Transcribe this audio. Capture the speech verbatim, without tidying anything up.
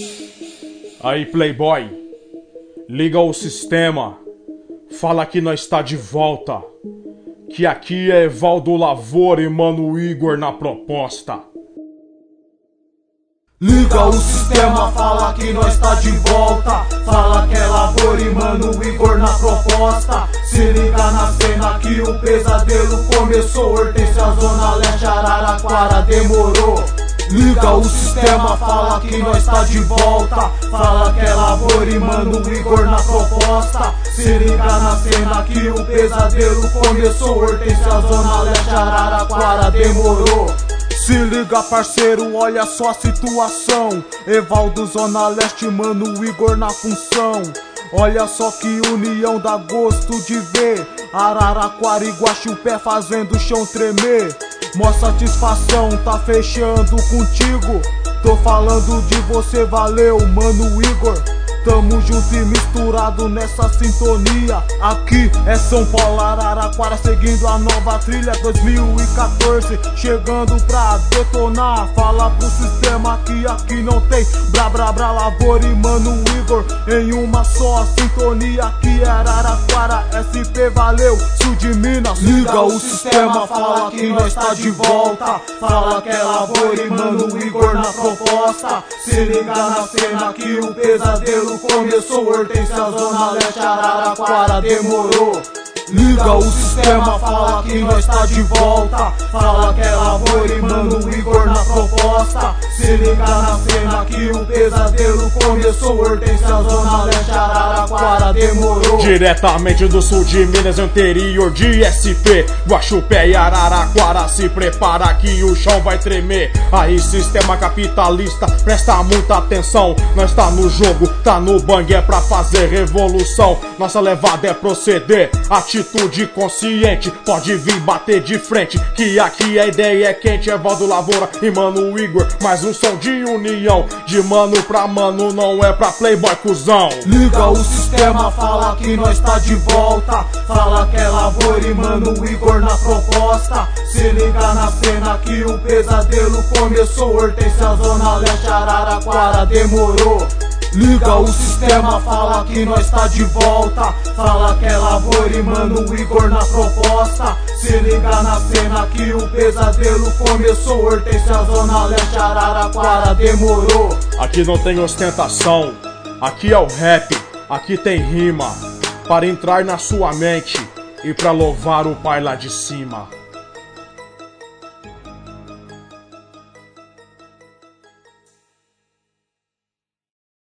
Aí, playboy, liga o sistema, fala que nós tá de volta, que aqui é Evaldo Lavoura e Mano Igor na proposta. Liga o sistema, fala que nós tá de volta, fala que é Lavoura e Mano Igor na proposta. Se liga na cena que o pesadelo começou, Hortência, Zona Leste, Araraquara, demorou. Liga o sistema, fala que nós tá de volta, fala que é Lavoura e Mano Igor na proposta. Se liga na cena que o pesadelo começou, Hortência, Zona Leste, Araraquara, demorou. Se liga, parceiro, olha só a situação, Evaldo, Zona Leste, Mano Igor na função. Olha só que união, dá gosto de ver Araraquara e Guaxupé fazendo o chão tremer. Mó satisfação, tá fechando contigo. Tô falando de você, valeu, Mano Igor. Tamo junto e misturado nessa sintonia. Aqui é São Paulo, Araraquara, seguindo a nova trilha dois mil e quatorze, chegando pra detonar. Fala pro sistema que aqui não tem Bra Bra Bra, Lavoura e Mano Igor em uma só sintonia. Aqui é Araraquara, S P, valeu, sul de Minas. Liga o sistema, fala que nós tá de volta, fala que é Lavoura e Mano Igor na proposta. Se liga na cena que o pesadelo começou, Hortência, Zona Leste, Araraquara, demorou. Liga o sistema, fala que nós tá de volta, fala que é Lavoura e Mano Igor na proposta. Se liga na cena que o pesadelo começou, Hortência, Zona Leste, Araraquara, demorou. Diretamente do sul de Minas, interior de S P, Guaxupé e Araraquara, se prepara que o chão vai tremer. Aí, sistema capitalista, presta muita atenção, nós tá no jogo, tá no bang, é pra fazer revolução. Nossa levada é proceder, atitude consciente, pode vir bater de frente, que aqui a ideia é quente. Evaldo Lavoura e Mano Igor, mais um som de união, de mano pra mano, não é pra playboy cuzão. Liga o sistema, fala que nós tá de volta, fala que é Lavoura e Mano Igor na proposta. Se liga na cena que o pesadelo começou, Hortência, Zona Leste, Araraquara, demorou. Liga o sistema, fala que nós tá de volta, fala que é Lavoura e Mano Igor na proposta. Se liga na cena que o pesadelo começou, Hortência, Zona Leste, Araraquara, demorou. Aqui não tem ostentação, aqui é o rap, aqui tem rima, para entrar na sua mente e pra louvar o pai lá de cima.